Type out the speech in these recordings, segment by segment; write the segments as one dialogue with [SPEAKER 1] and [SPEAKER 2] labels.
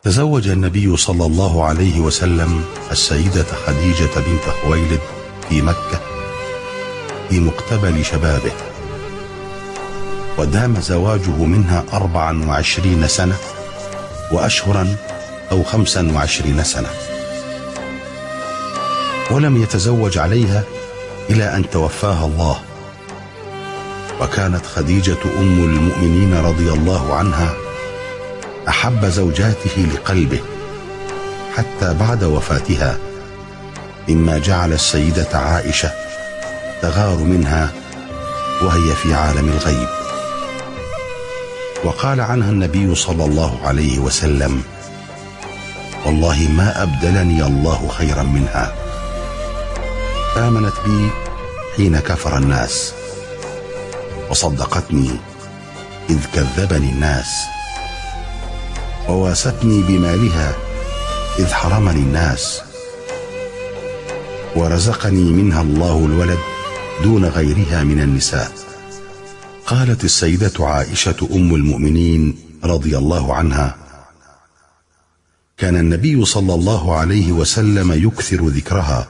[SPEAKER 1] تزوج النبي صلى الله عليه وسلم السيدة خديجة بنت خويلد في مكة في مقتبل شبابه، ودام زواجه منها 24 سنة وأشهرا أو 25 سنة، ولم يتزوج عليها إلى أن توفاها الله. وكانت خديجة أم المؤمنين رضي الله عنها أحب زوجاته لقلبه حتى بعد وفاتها، مما جعل السيدة عائشة تغار منها وهي في عالم الغيب. وقال عنها النبي صلى الله عليه وسلم: والله ما أبدلني الله خيرا منها. آمنت بي حين كفر الناس، وصدقتني إذ كذبني الناس، وواستني بمالها إذ حرمني الناس، ورزقني منها الله الولد دون غيرها من النساء. قالت السيدة عائشة أم المؤمنين رضي الله عنها: كان النبي صلى الله عليه وسلم يكثر ذكرها،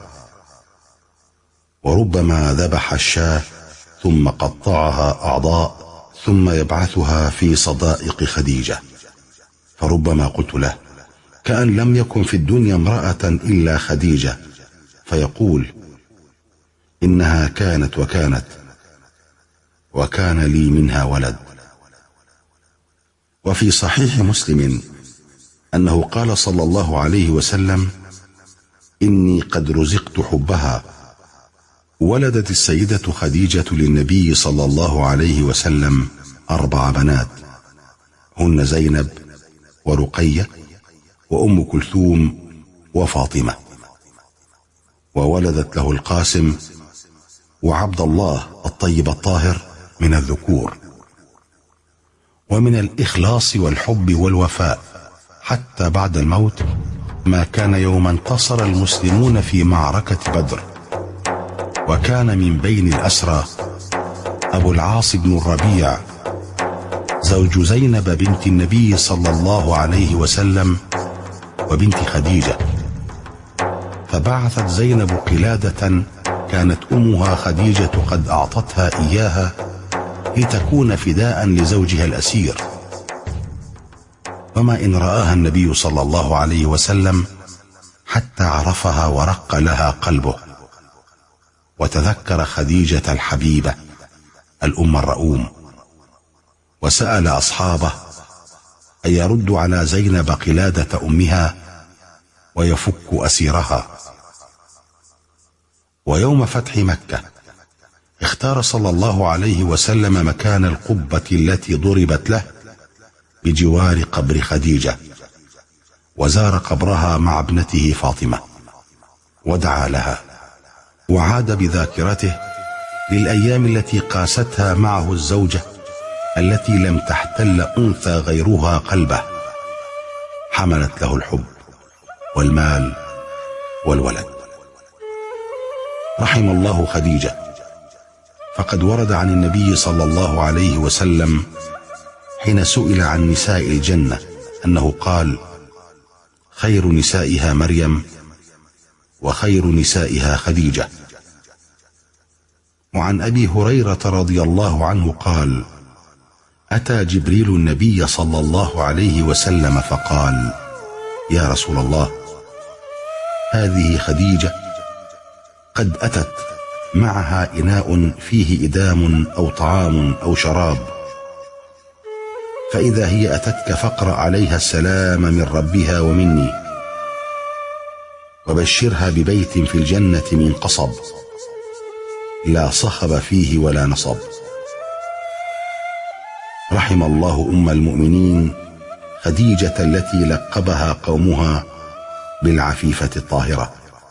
[SPEAKER 1] وربما ذبح الشاة ثم قطعها أعضاء ثم يبعثها في صدائق خديجة، فربما قلت له: كأن لم يكن في الدنيا امرأة إلا خديجة، فيقول: إنها كانت وكانت، وكان لي منها ولد. وفي صحيح مسلم أنه قال صلى الله عليه وسلم: إني قد رزقت حبها. ولدت السيدة خديجة للنبي صلى الله عليه وسلم 4 بنات، هن زينب ورقية وأم كلثوم وفاطمة، وولدت له القاسم وعبد الله الطيب الطاهر من الذكور. ومن الإخلاص والحب والوفاء حتى بعد الموت ما كان يوم انتصر المسلمون في معركة بدر، وكان من بين الأسرى أبو العاص بن الربيع زوج زينب بنت النبي صلى الله عليه وسلم وبنت خديجة، فبعثت زينب قلادة كانت أمها خديجة قد أعطتها إياها لتكون فداء لزوجها الأسير. وما إن رآها النبي صلى الله عليه وسلم حتى عرفها ورق لها قلبه، وتذكر خديجة الحبيبة الأم الرؤوم، وسأل أصحابه أن يردوا على زينب قلادة أمها ويفك أسيرها. ويوم فتح مكة اختار صلى الله عليه وسلم مكان القبة التي ضربت له بجوار قبر خديجة، وزار قبرها مع ابنته فاطمة ودعا لها، وعاد بذاكرته للأيام التي قاستها معه الزوجة التي لم تحتل أنثى غيرها قلبه، حملت له الحب والمال والولد. رحم الله خديجة، فقد ورد عن النبي صلى الله عليه وسلم حين سئل عن نساء الجنة أنه قال: خير نسائها مريم، وخير نسائها خديجة. وعن أبي هريرة رضي الله عنه قال: أتى جبريل النبي صلى الله عليه وسلم فقال: يا رسول الله، هذه خديجة قد أتت معها إناء فيه إدام أو طعام أو شراب، فإذا هي أتتك فاقرأ عليها السلام من ربها ومني، وبشرها ببيت في الجنة من قصب لا صخب فيه ولا نصب. رحم الله أم المؤمنين خديجة التي لقبها قومها بالعفيفة الطاهرة.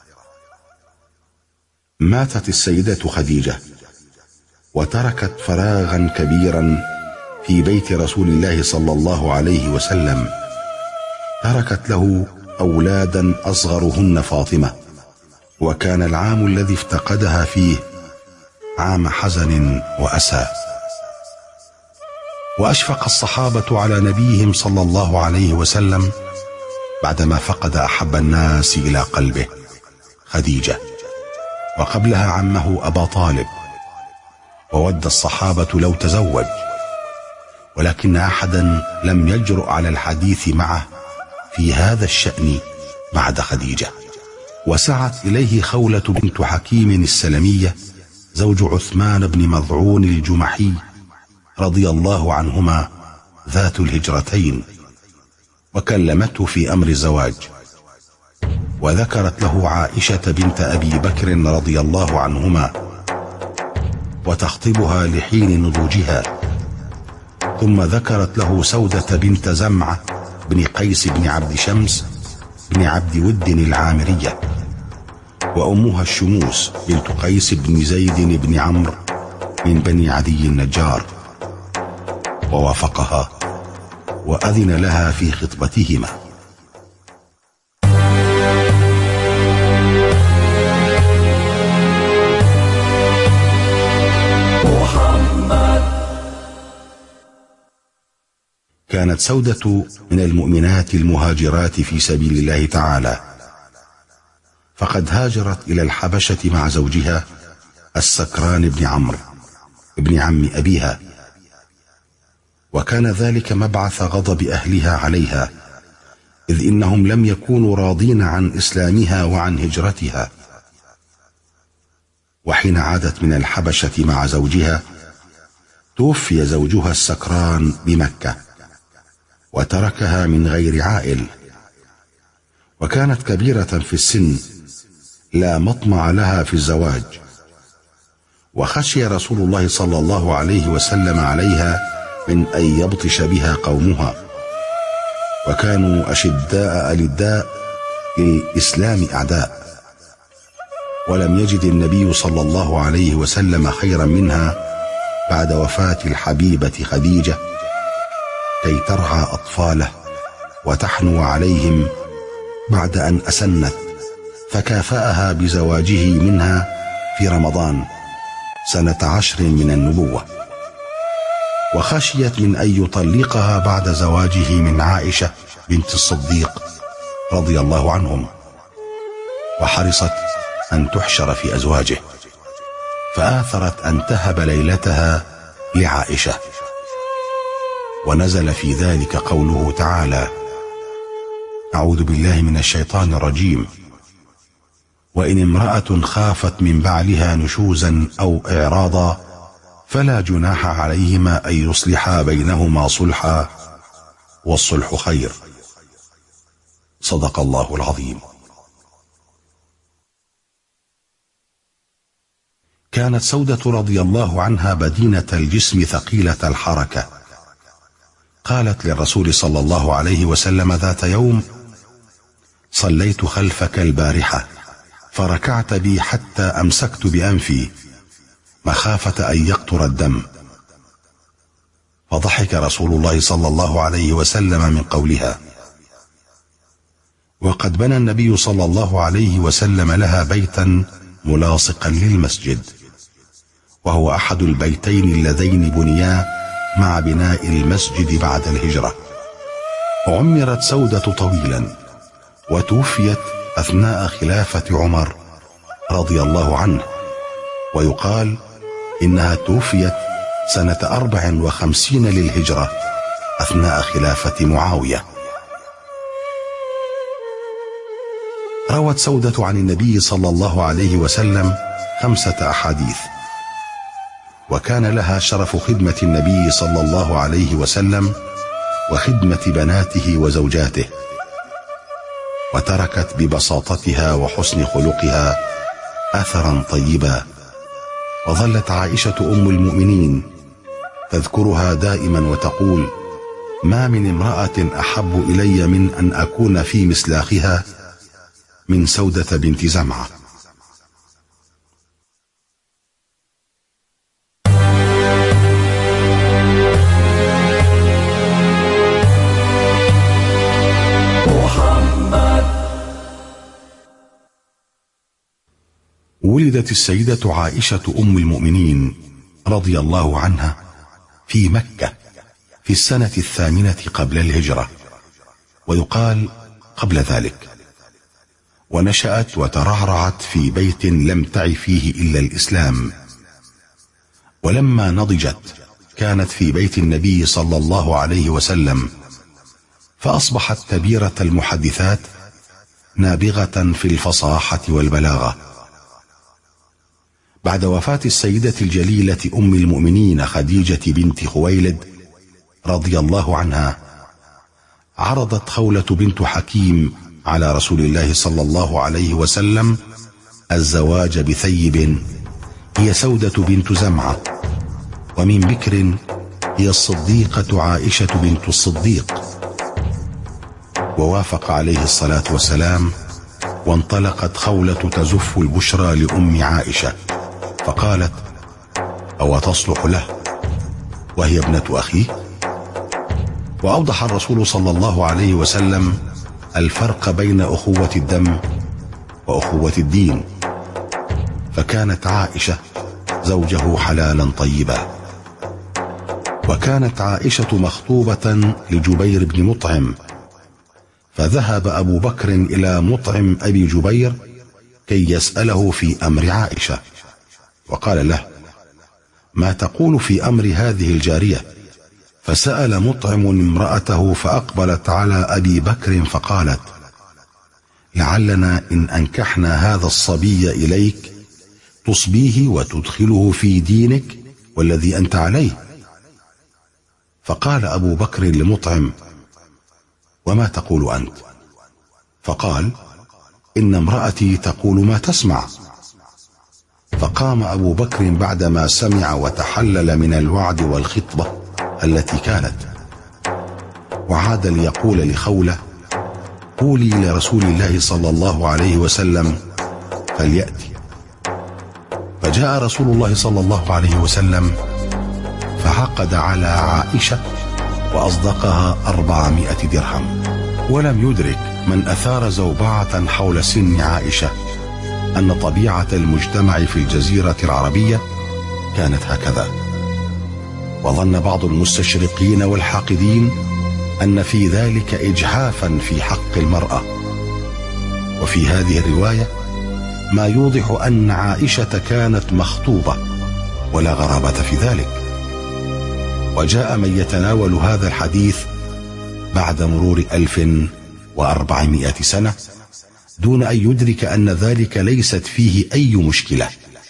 [SPEAKER 1] ماتت السيدة خديجة وتركت فراغا كبيرا في بيت رسول الله صلى الله عليه وسلم، تركت له أولادا أصغرهن فاطمة، وكان العام الذي افتقدها فيه عام حزن وأسى. وأشفق الصحابة على نبيهم صلى الله عليه وسلم بعدما فقد أحب الناس إلى قلبه خديجة، وقبلها عمه أبا طالب، وود الصحابة لو تزوج، ولكن أحدا لم يجرؤ على الحديث معه في هذا الشأن بعد خديجة. وسعت إليه خولة بنت حكيم السلمية زوج عثمان بن مظعون الجمحي رضي الله عنهما ذات الهجرتين، وكلمته في أمر الزواج، وذكرت له عائشة بنت أبي بكر رضي الله عنهما وتخطبها لحين نضوجها، ثم ذكرت له سودة بنت زمعة بن قيس بن عبد شمس بن عبد ود العامرية، وأمها الشموس بنت قيس بن زيد بن عمرو من بني عدي النجار، ووافقها وأذن لها في خطبتهما. كانت سودة من المؤمنات المهاجرات في سبيل الله تعالى، فقد هاجرت إلى الحبشة مع زوجها السكران بن عمرو ابن عم أبيها، وكان ذلك مبعث غضب أهلها عليها، إذ إنهم لم يكونوا راضين عن إسلامها وعن هجرتها. وحين عادت من الحبشة مع زوجها توفي زوجها السكران بمكة، وتركها من غير عائل، وكانت كبيرة في السن لا مطمع لها في الزواج، وخشي رسول الله صلى الله عليه وسلم عليها من أن يبطش بها قومها، وكانوا أشداء ألداء للإسلام أعداء، ولم يجد النبي صلى الله عليه وسلم خيرا منها بعد وفاة الحبيبة خديجة كي ترعى أطفاله وتحنو عليهم بعد أن أسنت، فكافأها بزواجه منها في رمضان سنة 10 من النبوة، وخشيت من أن يطلقها بعد زواجه من عائشة بنت الصديق رضي الله عنهم، وحرصت أن تحشر في أزواجه، فآثرت أن تهب ليلتها لعائشة. ونزل في ذلك قوله تعالى: أعوذ بالله من الشيطان الرجيم: وإن امرأة خافت من بعلها نشوزا أو إعراضا فلا جناح عليهما أن يصلحا بينهما صلحا والصلح خير. صدق الله العظيم. كانت سودة رضي الله عنها بدينة الجسم ثقيلة الحركة، قالت للرسول صلى الله عليه وسلم ذات يوم: صليت خلفك البارحة فركعت بي حتى أمسكت بأنفي مخافة أن يقطر الدم، فضحك رسول الله صلى الله عليه وسلم من قولها. وقد بنى النبي صلى الله عليه وسلم لها بيتا ملاصقا للمسجد، وهو أحد البيتين اللذين بنيا مع بناء المسجد بعد الهجرة. عمرت سودة طويلا، وتوفيت أثناء خلافة عمر رضي الله عنه، ويقال إنها توفيت سنة 54 للهجرة أثناء خلافة معاوية. روت سودة عن النبي صلى الله عليه وسلم 5 أحاديث، وكان لها شرف خدمة النبي صلى الله عليه وسلم وخدمة بناته وزوجاته، وتركت ببساطتها وحسن خلقها أثرا طيبا. وظلت عائشة أم المؤمنين تذكرها دائما وتقول: ما من امرأة أحب إلي من أن أكون في مسلاخها من سودة بنت زمعة. ولدت السيدة عائشة أم المؤمنين رضي الله عنها في مكة في السنة 8 قبل الهجرة، ويقال قبل ذلك، ونشأت وترعرعت في بيت لم تعي فيه إلا الإسلام، ولما نضجت كانت في بيت النبي صلى الله عليه وسلم، فأصبحت كبيرة المحدثات نابغة في الفصاحة والبلاغة. بعد وفاة السيدة الجليلة أم المؤمنين خديجة بنت خويلد رضي الله عنها، عرضت خولة بنت حكيم على رسول الله صلى الله عليه وسلم الزواج بثيب هي سودة بنت زمعة، ومن بكر هي الصديقة عائشة بنت الصديق، ووافق عليه الصلاة والسلام، وانطلقت خولة تزف البشرى لأم عائشة، فقالت: أو تصلح له وهي ابنة أخيه؟ وأوضح الرسول صلى الله عليه وسلم الفرق بين أخوة الدم وأخوة الدين، فكانت عائشة زوجه حلالا طيبا. وكانت عائشة مخطوبة لجبير بن مطعم، فذهب أبو بكر إلى مطعم أبي جبير كي يسأله في أمر عائشة، وقال له: ما تقول في أمر هذه الجارية؟ فسأل مطعم امرأته فأقبلت على أبي بكر فقالت: لعلنا إن أنكحنا هذا الصبي إليك تصبيه وتدخله في دينك والذي أنت عليه. فقال أبو بكر لمطعم: وما تقول أنت؟ فقال: إن امرأتي تقول ما تسمع. فقام أبو بكر بعدما سمع وتحلل من الوعد والخطبة التي كانت، وعاد ليقول لخولة: قولي لرسول الله صلى الله عليه وسلم فليأتي. فجاء رسول الله صلى الله عليه وسلم فعقد على عائشة وأصدقها 400 درهم. ولم يدرك من أثار زوبعة حول سن عائشة أن طبيعة المجتمع في الجزيرة العربية كانت هكذا، وظن بعض المستشرقين والحاقدين أن في ذلك إجحافا في حق المرأة. وفي هذه الرواية ما يوضح أن عائشة كانت مخطوبة، ولا غرابة في ذلك. وجاء من يتناول هذا الحديث بعد مرور 1400 سنة دون أن يدرك أن ذلك ليست فيه أي مشكلة.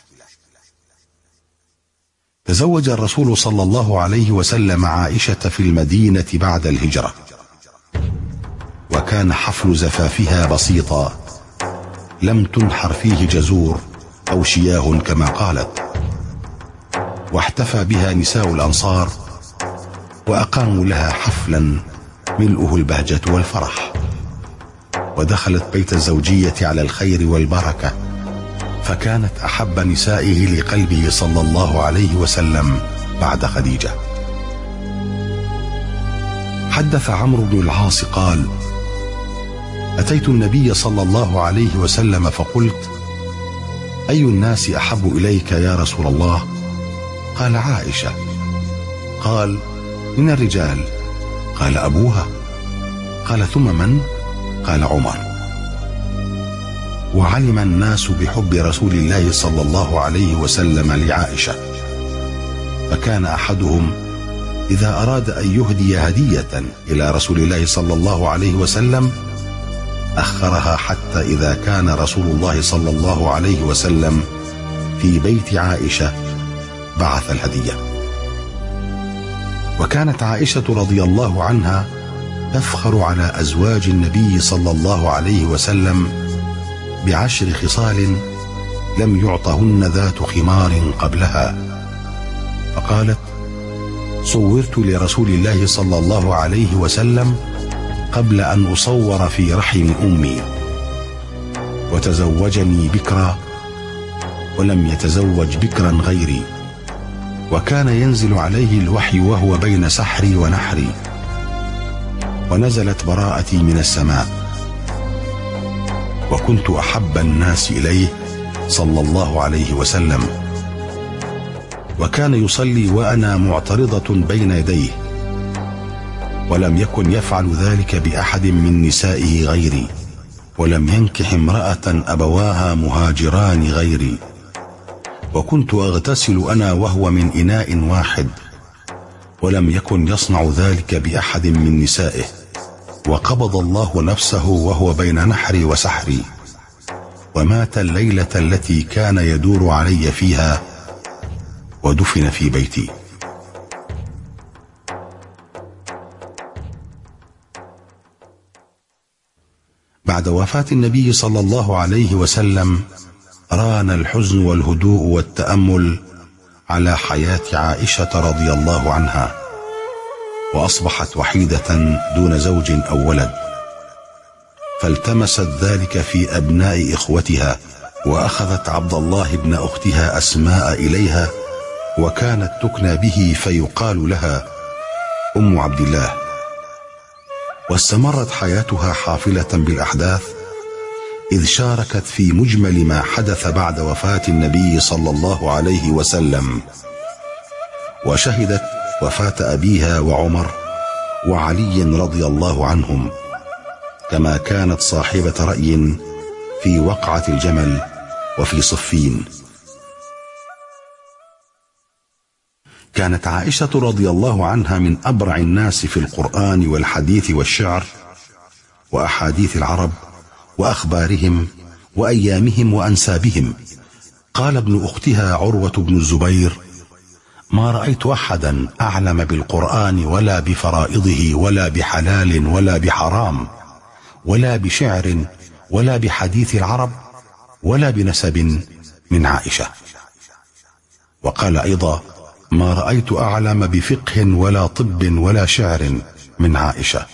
[SPEAKER 1] تزوج الرسول صلى الله عليه وسلم عائشة في المدينة بعد الهجرة، وكان حفل زفافها بسيطا، لم تنحر فيه جزور أو شياه كما قالت، واحتفى بها نساء الأنصار وأقاموا لها حفلا ملؤه البهجة والفرح، ودخلت بيت الزوجية على الخير والبركة، فكانت أحب نسائه لقلبه صلى الله عليه وسلم بعد خديجة. حدث عمرو بن العاص قال: أتيت النبي صلى الله عليه وسلم فقلت: أي الناس أحب إليك يا رسول الله؟ قال: عائشة. قال: من الرجال؟ قال: أبوها. قال: ثم من؟ قال: عمر. وعلم الناس بحب رسول الله صلى الله عليه وسلم لعائشة، فكان أحدهم إذا أراد أن يهدي هدية إلى رسول الله صلى الله عليه وسلم أخرها حتى إذا كان رسول الله صلى الله عليه وسلم في بيت عائشة بعث الهدية. وكانت عائشة رضي الله عنها تفخر على أزواج النبي صلى الله عليه وسلم ب10 خصال لم يعطهن ذات خمار قبلها، فقالت: صورت لرسول الله صلى الله عليه وسلم قبل أن أصور في رحم أمي، وتزوجني بكرا ولم يتزوج بكرا غيري، وكان ينزل عليه الوحي وهو بين سحري ونحري، ونزلت براءتي من السماء، وكنت أحب الناس إليه صلى الله عليه وسلم، وكان يصلي وأنا معترضة بين يديه، ولم يكن يفعل ذلك بأحد من نسائه غيري، ولم ينكح امرأة أبواها مهاجران غيري، وكنت أغتسل أنا وهو من إناء واحد، ولم يكن يصنع ذلك بأحد من نسائه. وقبض الله نفسه وهو بين نحري وسحري، ومات الليلة التي كان يدور علي فيها، ودفن في بيتي. بعد وفاة النبي صلى الله عليه وسلم ران الحزن والهدوء والتأمل على حياة عائشة رضي الله عنها، وأصبحت وحيدة دون زوج أو ولد، فالتمست ذلك في أبناء إخوتها، وأخذت عبد الله بن أختها أسماء إليها، وكانت تكنى به فيقال لها أم عبد الله. واستمرت حياتها حافلة بالأحداث، إذ شاركت في مجمل ما حدث بعد وفاة النبي صلى الله عليه وسلم، وشهدت وفاة أبيها وعمر وعلي رضي الله عنهم، كما كانت صاحبة رأي في وقعة الجمل وفي صفين. كانت عائشة رضي الله عنها من أبرع الناس في القرآن والحديث والشعر وأحاديث العرب وأخبارهم وأيامهم وأنسابهم. قال ابن أختها عروة بن الزبير: ما رأيت أحدا أعلم بالقرآن ولا بفرائضه ولا بحلال ولا بحرام ولا بشعر ولا بحديث العرب ولا بنسب من عائشة. وقال أيضا: ما رأيت أعلم بفقه ولا طب ولا شعر من عائشة.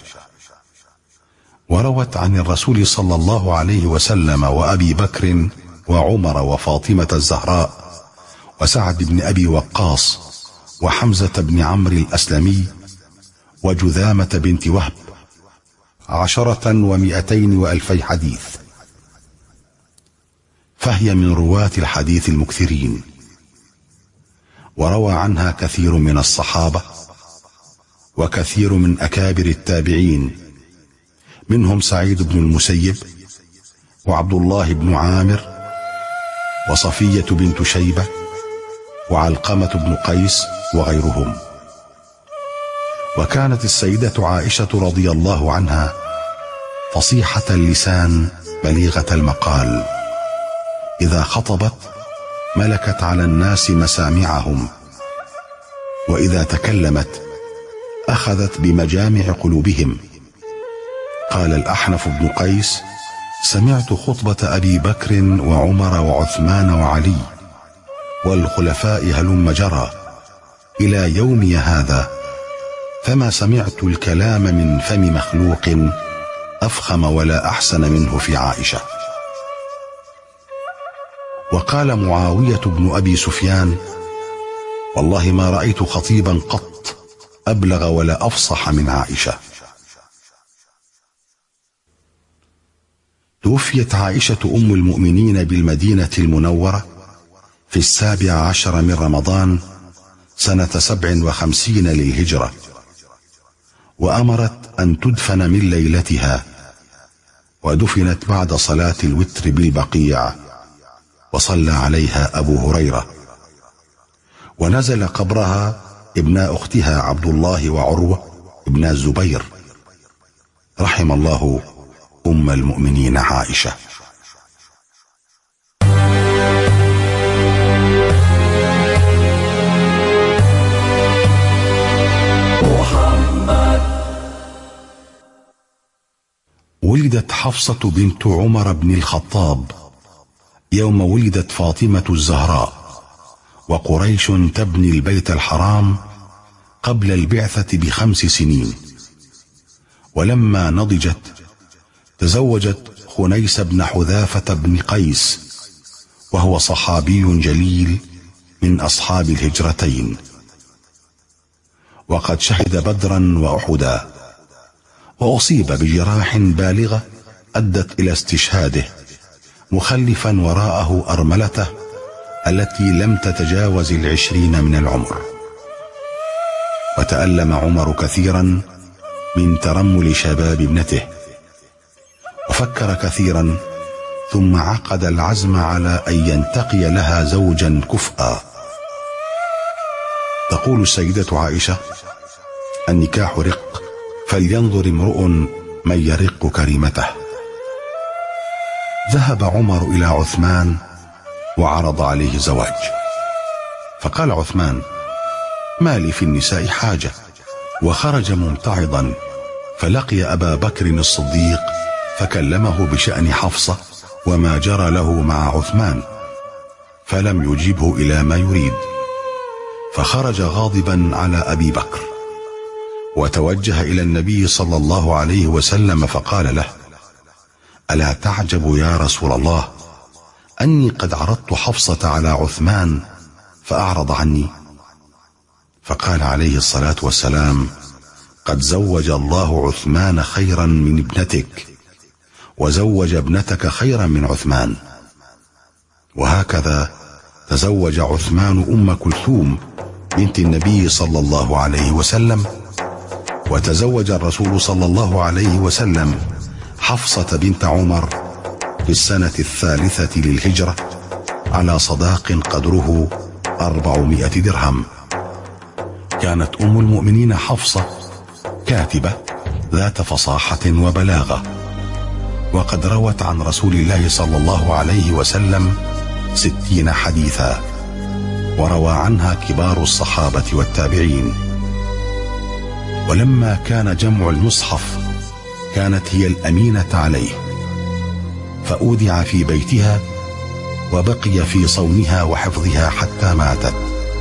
[SPEAKER 1] وروت عن الرسول صلى الله عليه وسلم وأبي بكر وعمر وفاطمة الزهراء وسعد بن أبي وقاص وحمزة بن عمرو الأسلمي وجذامة بنت وهب 10,200 حديث، فهي من رواة الحديث المكثرين. وروى عنها كثير من الصحابة وكثير من أكابر التابعين، منهم سعيد بن المسيب وعبد الله بن عامر وصفية بنت شيبة وعلقمة بن قيس وغيرهم. وكانت السيدة عائشة رضي الله عنها فصيحة اللسان بليغة المقال، إذا خطبت ملكت على الناس مسامعهم، وإذا تكلمت أخذت بمجامع قلوبهم. قال الأحنف بن قيس: سمعت خطبة أبي بكر وعمر وعثمان وعلي والخلفاء هلم جرى إلى يومي هذا، فما سمعت الكلام من فم مخلوق أفخم ولا أحسن منه في عائشة. وقال معاوية بن أبي سفيان: والله ما رأيت خطيبا قط أبلغ ولا أفصح من عائشة. توفيت عائشة أم المؤمنين بالمدينة المنورة في 17 من رمضان سنة 57 للهجرة، وأمرت أن تدفن من ليلتها، ودفنت بعد صلاة الوتر بالبقيع، وصلى عليها أبو هريرة. ونزل قبرها ابن أختها عبد الله وعروة ابن الزبير. رحم الله أم المؤمنين عائشة. ولدت حفصة بنت عمر بن الخطاب يوم ولدت فاطمة الزهراء، وقريش تبني البيت الحرام قبل البعثة ب5 سنين. ولما نضجت تزوجت خنيس بن حذافة بن قيس، وهو صحابي جليل من أصحاب الهجرتين، وقد شهد بدرا وأحدا، وأصيب بجراح بالغة أدت إلى استشهاده، مخلفا وراءه أرملته التي لم تتجاوز 20 من العمر. وتألم عمر كثيرا من ترمل شباب ابنته، وفكر كثيرا ثم عقد العزم على أن ينتقي لها زوجا كفءا. تقول السيدة عائشة: النكاح رق، فلينظر امرؤ من يرق كريمته. ذهب عمر إلى عثمان وعرض عليه الزواج، فقال عثمان: ما لي في النساء حاجة، وخرج ممتعضا، فلقي أبا بكر الصديق فكلمه بشأن حفصة وما جرى له مع عثمان، فلم يجيبه إلى ما يريد، فخرج غاضبا على أبي بكر، وتوجه إلى النبي صلى الله عليه وسلم فقال له: ألا تعجب يا رسول الله أني قد عرضت حفصة على عثمان فأعرض عني؟ فقال عليه الصلاة والسلام: قد زوج الله عثمان خيرا من ابنتك، وزوج ابنتك خيرا من عثمان. وهكذا تزوج عثمان أم كلثوم بنت النبي صلى الله عليه وسلم، وتزوج الرسول صلى الله عليه وسلم حفصة بنت عمر في السنة 3 للهجرة على صداق قدره 400 درهم. كانت أم المؤمنين حفصة كاتبة ذات فصاحة وبلاغة، وقد روت عن رسول الله صلى الله عليه وسلم 60 حديثا، وروى عنها كبار الصحابة والتابعين. ولما كان جمع المصحف كانت هي الأمينة عليه، فأودع في بيتها وبقي في صونها وحفظها حتى ماتت.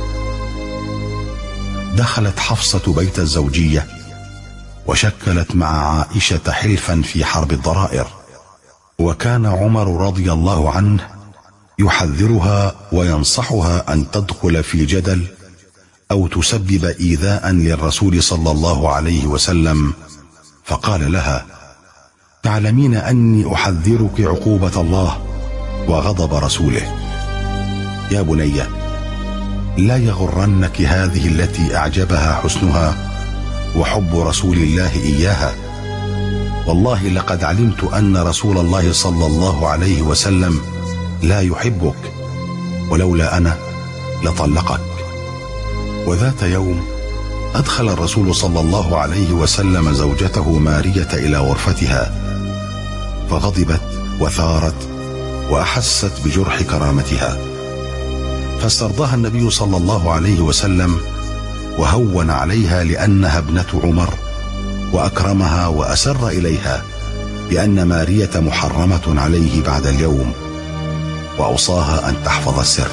[SPEAKER 1] دخلت حفصة بيت الزوجية وشكلت مع عائشة حلفا في حرب الضرائر، وكان عمر رضي الله عنه يحذرها وينصحها أن تدخل في جدل أو تسبب إيذاء للرسول صلى الله عليه وسلم، فقال لها: تعلمين أني أحذرك عقوبة الله وغضب رسوله. يا بني، لا يغرنك هذه التي أعجبها حسنها وحب رسول الله إياها، والله لقد علمت أن رسول الله صلى الله عليه وسلم لا يحبك، ولولا أنا لطلقك. وذات يوم أدخل الرسول صلى الله عليه وسلم زوجته مارية إلى غرفتها، فغضبت وثارت وأحست بجرح كرامتها، فاسترضاها النبي صلى الله عليه وسلم وهون عليها لأنها ابنة عمر، وأكرمها وأسر إليها بأن مارية محرمة عليه بعد اليوم، وأوصاها أن تحفظ السر،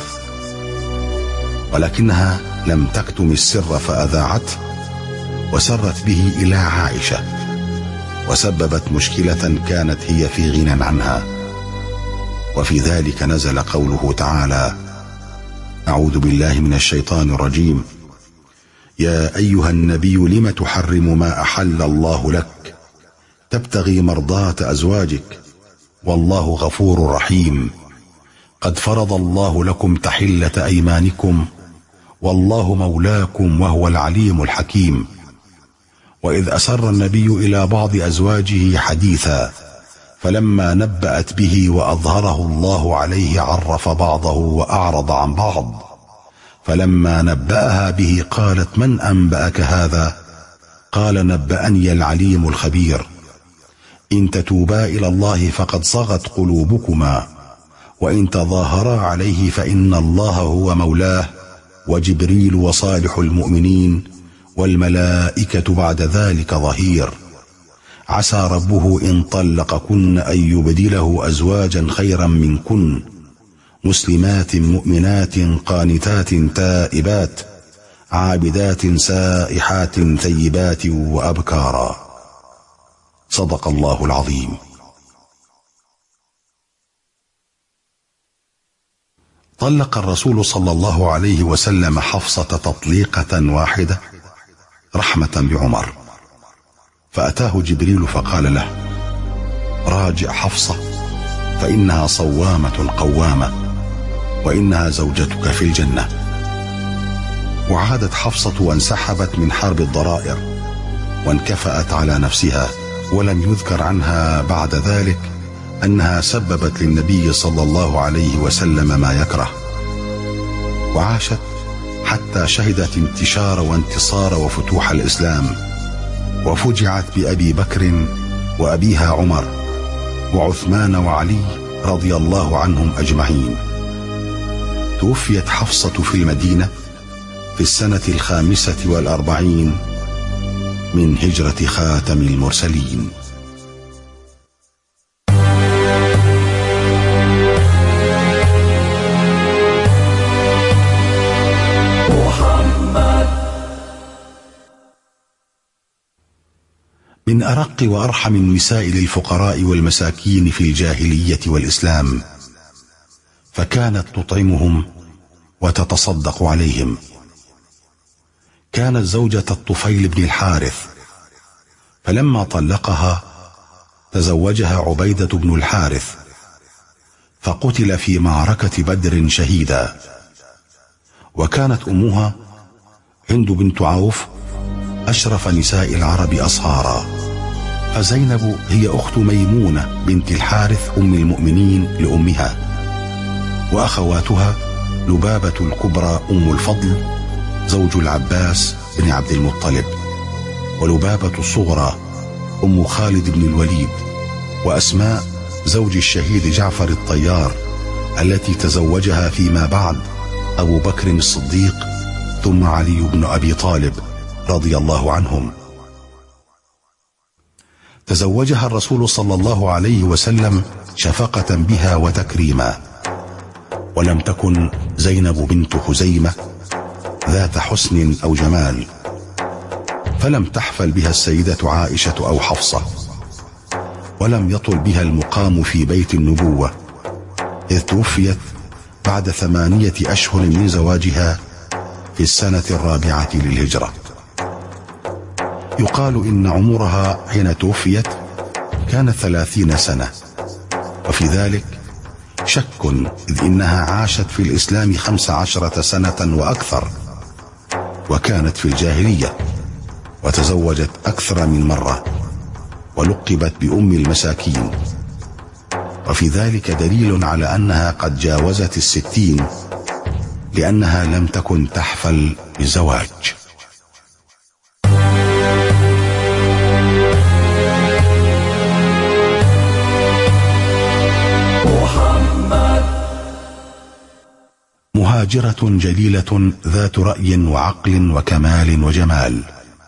[SPEAKER 1] ولكنها لم تكتم السر فأذاعته وسرت به إلى عائشة، وسببت مشكلة كانت هي في غنى عنها. وفي ذلك نزل قوله تعالى: أعوذ بالله من الشيطان الرجيم: يا أيها النبي لم تحرم ما أحل الله لك تبتغي مرضات أزواجك والله غفور رحيم، قد فرض الله لكم تحلة أيمانكم والله مولاكم وهو العليم الحكيم. وإذ أسر النبي إلى بعض أزواجه حديثا فلما نبأت به وأظهره الله عليه عرف بعضه وأعرض عن بعض، فلما نبأها به قالت: من أنبأك هذا؟ قال: نبأني العليم الخبير، إن تتوبا إلى الله فقد صغت قلوبكما، وإن تظاهرا عليه فإن الله هو مولاه وجبريل وصالح المؤمنين والملائكة بعد ذلك ظهير، عسى ربه إن طلقكن أن يبدله أزواجا خيرا منكن مسلمات مؤمنات قانتات تائبات عابدات سائحات ثيبات وأبكارا. صدق الله العظيم. طلق الرسول صلى الله عليه وسلم حفصة تطليقة واحدة رحمة بعمر، فأتاه جبريل فقال له: راجع حفصة فإنها صوامة قوامة وإنها زوجتك في الجنة. وعادت حفصة وانسحبت من حرب الضرائر، وانكفأت على نفسها، ولم يذكر عنها بعد ذلك أنها سببت للنبي صلى الله عليه وسلم ما يكره. وعاشت حتى شهدت انتشار وانتصار وفتوح الإسلام، وفجعت بأبي بكر وأبيها عمر وعثمان وعلي رضي الله عنهم أجمعين. توفيت حفصة في المدينة في السنة 45 من هجرة خاتم المرسلين. من أرق وأرحم النساء للفقراء والمساكين في الجاهلية والإسلام، فكانت تطعمهم وتتصدق عليهم. كانت زوجة الطفيل بن الحارث، فلما طلقها تزوجها عبيدة بن الحارث، فقتل في معركة بدر شهيدا. وكانت أمها هند بنت عوف أشرف نساء العرب أصهارا، فزينب هي أخت ميمونة بنت الحارث أم المؤمنين لأمها، وأخواتها لبابة الكبرى أم الفضل زوج العباس بن عبد المطلب، ولبابة الصغرى أم خالد بن الوليد، وأسماء زوج الشهيد جعفر الطيار التي تزوجها فيما بعد أبو بكر الصديق ثم علي بن أبي طالب رضي الله عنهم. تزوجها الرسول صلى الله عليه وسلم شفقة بها وتكريما. ولم تكن زينب بنت خزيمة ذات حسن أو جمال، فلم تحفل بها السيدة عائشة أو حفصة، ولم يطل بها المقام في بيت النبوة، إذ توفيت بعد 8 أشهر من زواجها في السنة 4 للهجرة. يقال إن عمرها حين توفيت كان 30 سنة، وفي ذلك شك، إذ إنها عاشت في الإسلام 15 سنة وأكثر، وكانت في الجاهلية، وتزوجت أكثر من مرة، ولقبت بأم المساكين. وفي ذلك دليل على أنها قد جاوزت 60، لأنها لم تكن تحفل بالزواج. مهاجرة جليلة ذات رأي وعقل وكمال وجمال،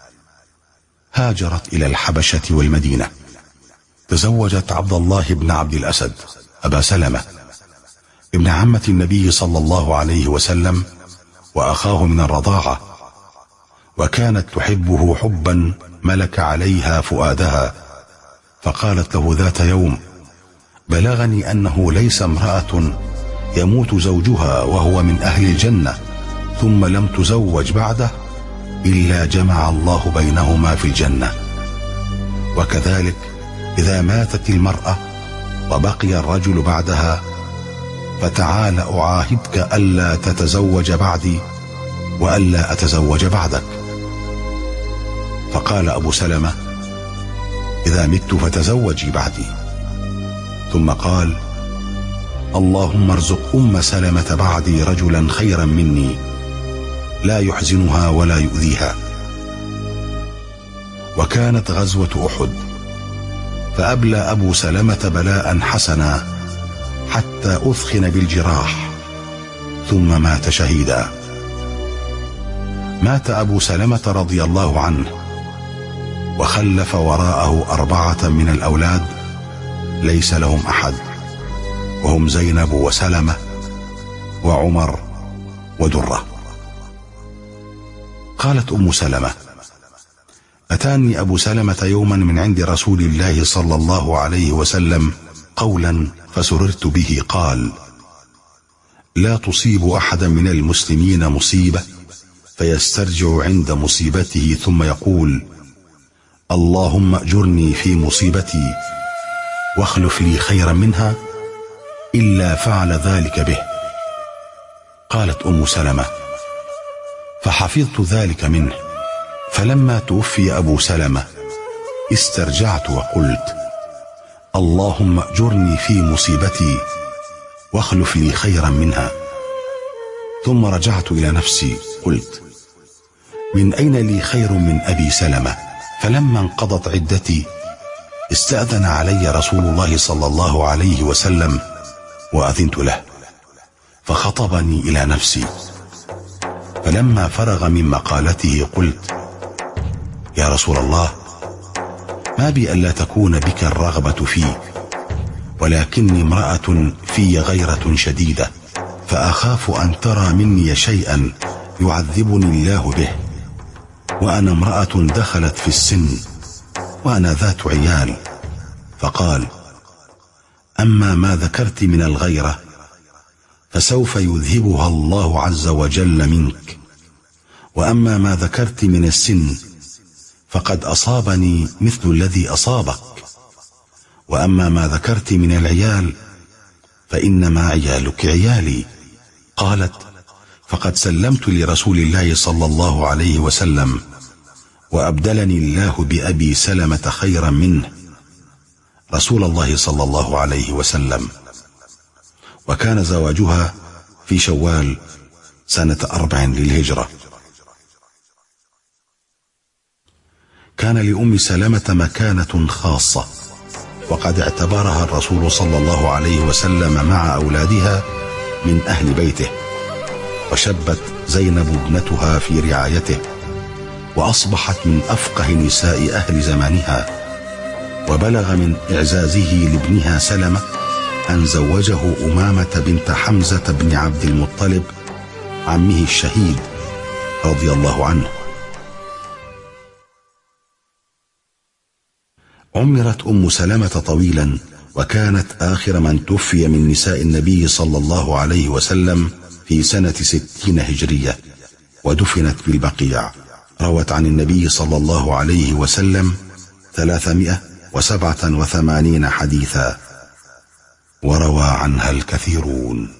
[SPEAKER 1] هاجرت إلى الحبشة والمدينة. تزوجت عبد الله بن عبد الأسد أبا سلمة ابن عمة النبي صلى الله عليه وسلم، وأخاه من الرضاعة، وكانت تحبه حبا ملك عليها فؤادها، فقالت له ذات يوم: بلغني أنه ليس امرأة يموت زوجها وهو من أهل الجنة ثم لم تزوج بعده إلا جمع الله بينهما في الجنة. وكذلك إذا ماتت المرأة وبقي الرجل بعدها، فتعال أعاهدك ألا تتزوج بعدي وألا أتزوج بعدك. فقال أبو سلمة: إذا مت فتزوجي بعدي. ثم قال: اللهم ارزق أم سلمة بعدي رجلا خيرا مني لا يحزنها ولا يؤذيها. وكانت غزوة أحد، فأبلى أبو سلمة بلاء حسنا حتى أثخن بالجراح، ثم مات شهيدا. مات أبو سلمة رضي الله عنه، وخلف وراءه 4 من الأولاد ليس لهم أحد، وهم زينب وسلمة وعمر ودرة. قالت أم سلمة: أتاني أبو سلمة يوما من عند رسول الله صلى الله عليه وسلم قولا فسررت به، قال: لا تصيب أحدا من المسلمين مصيبة فيسترجع عند مصيبته ثم يقول: اللهم أجرني في مصيبتي واخلف لي خيرا منها، إلا فعل ذلك به. قالت أم سلمة: فحفظت ذلك منه، فلما توفي أبو سلمة استرجعت وقلت: اللهم أجرني في مصيبتي واخلف لي خيرا منها. ثم رجعت إلى نفسي قلت: من أين لي خير من أبي سلمة؟ فلما انقضت عدتي استأذن علي رسول الله صلى الله عليه وسلم وأذنت له، فخطبني إلى نفسي. فلما فرغ من مقالته قلت: يا رسول الله، ما بي ألا تكون بك الرغبة فيه، ولكني امرأة في غيرة شديدة، فأخاف أن ترى مني شيئا يعذبني الله به، وأنا امرأة دخلت في السن وأنا ذات عيال. فقال: أما ما ذكرت من الغيرة فسوف يذهبها الله عز وجل منك، وأما ما ذكرت من السن فقد أصابني مثل الذي أصابك، وأما ما ذكرت من العيال فإنما عيالك عيالي. قالت: فقد سلمت لرسول الله صلى الله عليه وسلم، وأبدلني الله بأبي سلمة خيرا منه، رسول الله صلى الله عليه وسلم. وكان زواجها في شوال سنة 4 للهجرة. كان لأم سلمة مكانة خاصة، وقد اعتبرها الرسول صلى الله عليه وسلم مع أولادها من أهل بيته، وشبت زينب ابنتها في رعايته، وأصبحت من أفقه نساء أهل زمانها. وبلغ من إعزازه لابنها سلمة أن زوجه أمامة بنت حمزة بن عبد المطلب عمه الشهيد رضي الله عنه. عمرت أم سلمة طويلا، وكانت آخر من توفي من نساء النبي صلى الله عليه وسلم في سنة 60 هجرية، ودفنت بالبقيع. روت عن النبي صلى الله عليه وسلم 387 حديثا، وروى عنها الكثيرون.